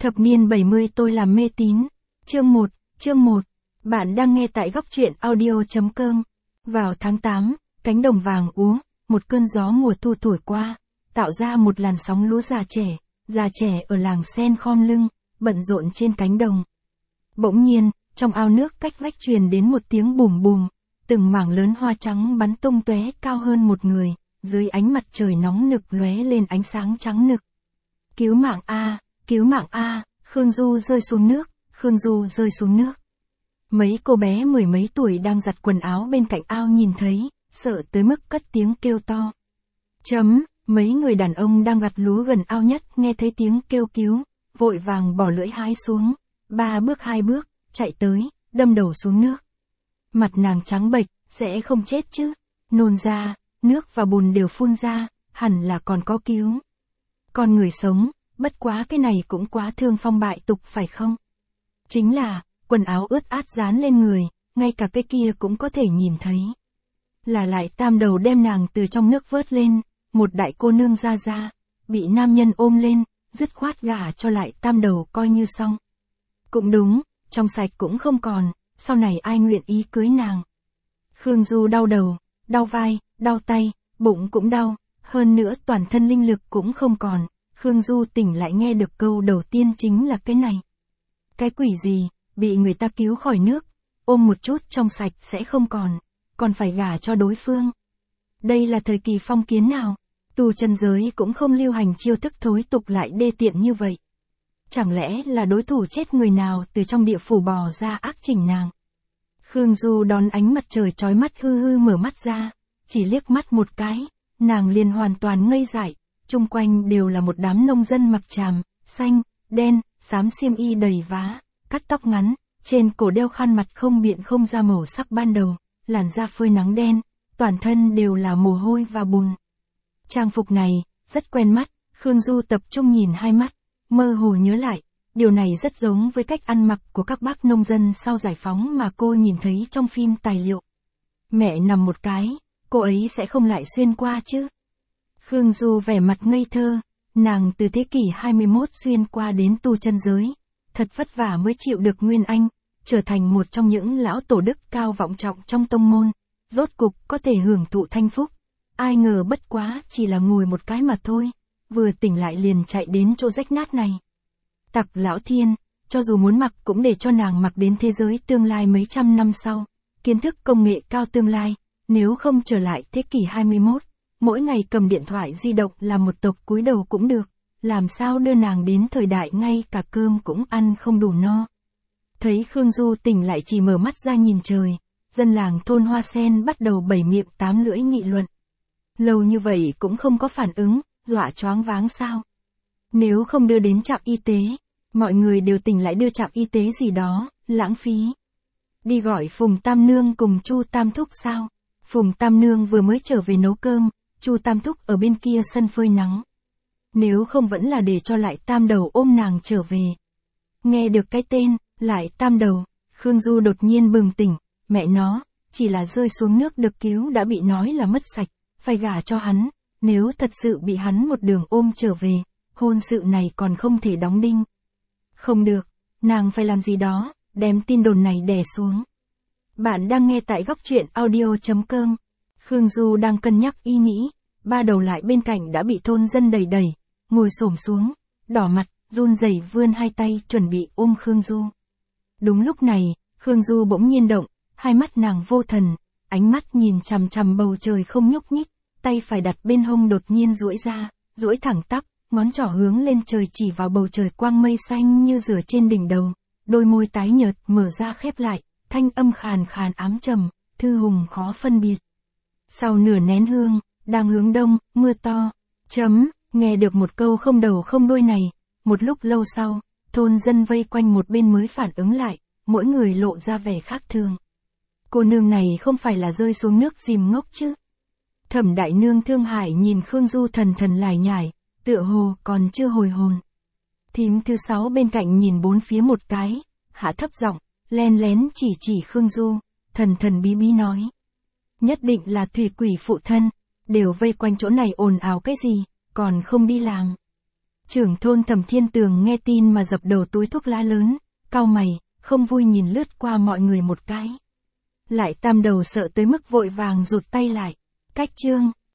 Thập niên 70 tôi làm mê tín. Chương 1. Bạn đang nghe tại góc truyện audio.com. Vào tháng 8, cánh đồng vàng úa, một cơn gió mùa thu thổi qua, tạo ra một làn sóng lúa già trẻ ở làng sen khom lưng, bận rộn trên cánh đồng. Bỗng nhiên, trong ao nước cách vách truyền đến một tiếng bùm bùm, từng mảng lớn hoa trắng bắn tung tóe cao hơn một người, dưới ánh mặt trời nóng nực lóe lên ánh sáng trắng nực. Cứu mạng a, Khương Du rơi xuống nước. Mấy cô bé mười mấy tuổi đang giặt quần áo bên cạnh ao nhìn thấy, sợ tới mức cất tiếng kêu to. Mấy người đàn ông đang gặt lúa gần ao nhất nghe thấy tiếng kêu cứu, vội vàng bỏ lưỡi hái xuống, 3 bước 2 bước, chạy tới, đâm đầu xuống nước. Mặt nàng trắng bệch, sẽ không chết chứ? Nôn ra, nước và bùn đều phun ra, hẳn là còn có cứu. Con người sống, bất quá cái này cũng quá thương phong bại tục phải không? Chính là, quần áo ướt át dán lên người, ngay cả cái kia cũng có thể nhìn thấy. Là lại tam đầu đem nàng từ trong nước vớt lên, một đại cô nương ra, bị nam nhân ôm lên, dứt khoát gả cho lại tam đầu coi như xong. Cũng đúng, trong sạch cũng không còn, sau này ai nguyện ý cưới nàng. Khương Du đau đầu, đau vai, đau tay, bụng cũng đau, hơn nữa toàn thân linh lực cũng không còn. Khương Du tỉnh lại nghe được câu đầu tiên chính là cái này. Cái quỷ gì, bị người ta cứu khỏi nước, ôm một chút trong sạch sẽ không còn phải gả cho đối phương. Đây là thời kỳ phong kiến nào, tu chân giới cũng không lưu hành chiêu thức thối tục lại đê tiện như vậy. Chẳng lẽ là đối thủ chết người nào từ trong địa phủ bò ra ác chỉnh nàng. Khương Du đón ánh mặt trời chói mắt hư mở mắt ra, chỉ liếc mắt một cái, nàng liền hoàn toàn ngây dại, chung quanh đều là một đám nông dân mặc tràm, xanh, đen, xám xiêm y đầy vá, cắt tóc ngắn, trên cổ đeo khăn mặt không biện không ra màu sắc ban đầu, làn da phơi nắng đen, toàn thân đều là mồ hôi và bùn. Trang phục này, rất quen mắt, Khương Du tập trung nhìn hai mắt, mơ hồ nhớ lại, điều này rất giống với cách ăn mặc của các bác nông dân sau giải phóng mà cô nhìn thấy trong phim tài liệu. Mẹ nằm một cái, cô ấy sẽ không lại xuyên qua chứ. Khương Du vẻ mặt ngây thơ, nàng từ thế kỷ 21 xuyên qua đến tu chân giới, thật vất vả mới chịu được Nguyên Anh, trở thành một trong những lão tổ đức cao vọng trọng trong tông môn, rốt cục có thể hưởng thụ thanh phúc. Ai ngờ bất quá chỉ là ngồi một cái mà thôi, vừa tỉnh lại liền chạy đến chỗ rách nát này. Tặc lão thiên, cho dù muốn mặc cũng để cho nàng mặc đến thế giới tương lai mấy trăm năm sau, kiến thức công nghệ cao tương lai, nếu không trở lại thế kỷ 21, mỗi ngày cầm điện thoại di động là một tộc cúi đầu cũng được, làm sao đưa nàng đến thời đại ngay cả cơm cũng ăn không đủ no. Thấy Khương Du tỉnh lại chỉ mở mắt ra nhìn trời, dân làng thôn Hoa Sen bắt đầu bảy miệng tám lưỡi nghị luận. Lâu như vậy cũng không có phản ứng, dọa choáng váng sao? Nếu không đưa đến trạm y tế, mọi người đều tỉnh lại đưa trạm y tế gì đó, lãng phí. Đi gọi Phùng Tam Nương cùng Chu Tam Thúc sao? Phùng Tam Nương vừa mới trở về nấu cơm, Chu Tam Thúc ở bên kia sân phơi nắng. Nếu không vẫn là để cho lại tam đầu ôm nàng trở về. Nghe được cái tên, lại tam đầu, Khương Du đột nhiên bừng tỉnh, mẹ nó, chỉ là rơi xuống nước được cứu đã bị nói là mất sạch, phải gả cho hắn, nếu thật sự bị hắn một đường ôm trở về, hôn sự này còn không thể đóng đinh. Không được, nàng phải làm gì đó, đem tin đồn này đè xuống. Bạn đang nghe tại góc truyện audio.com. Khương Du đang cân nhắc ý nghĩ, ba đầu lại bên cạnh đã bị thôn dân đẩy, ngồi xổm xuống, đỏ mặt, run rẩy vươn hai tay chuẩn bị ôm Khương Du. Đúng lúc này, Khương Du bỗng nhiên động, hai mắt nàng vô thần, ánh mắt nhìn chằm chằm bầu trời không nhúc nhích, tay phải đặt bên hông đột nhiên duỗi ra, duỗi thẳng tắp, ngón trỏ hướng lên trời chỉ vào bầu trời quang mây xanh như rửa trên đỉnh đầu, đôi môi tái nhợt mở ra khép lại, thanh âm khàn khàn ám trầm, thư hùng khó phân biệt. Sau nửa nén hương, đang hướng đông, mưa to. Nghe được một câu không đầu không đuôi này, một lúc lâu sau, thôn dân vây quanh một bên mới phản ứng lại, mỗi người lộ ra vẻ khác thường. Cô nương này không phải là rơi xuống nước dìm ngốc chứ? Thẩm đại nương thương hại nhìn Khương Du thần lải nhải, tựa hồ còn chưa hồi hồn. Thím thứ 6 bên cạnh nhìn bốn phía một cái, hạ thấp giọng, len lén chỉ Khương Du, thần bí bí nói. Nhất định là thủy quỷ phụ thân, đều vây quanh chỗ này ồn ào cái gì, còn không đi làm. Trưởng thôn Thẩm Thiên Tường nghe tin mà dập đầu túi thuốc lá lớn, cau mày, không vui nhìn lướt qua mọi người một cái. Lại Tam Đầu sợ tới mức vội vàng rụt tay lại. Cách chương.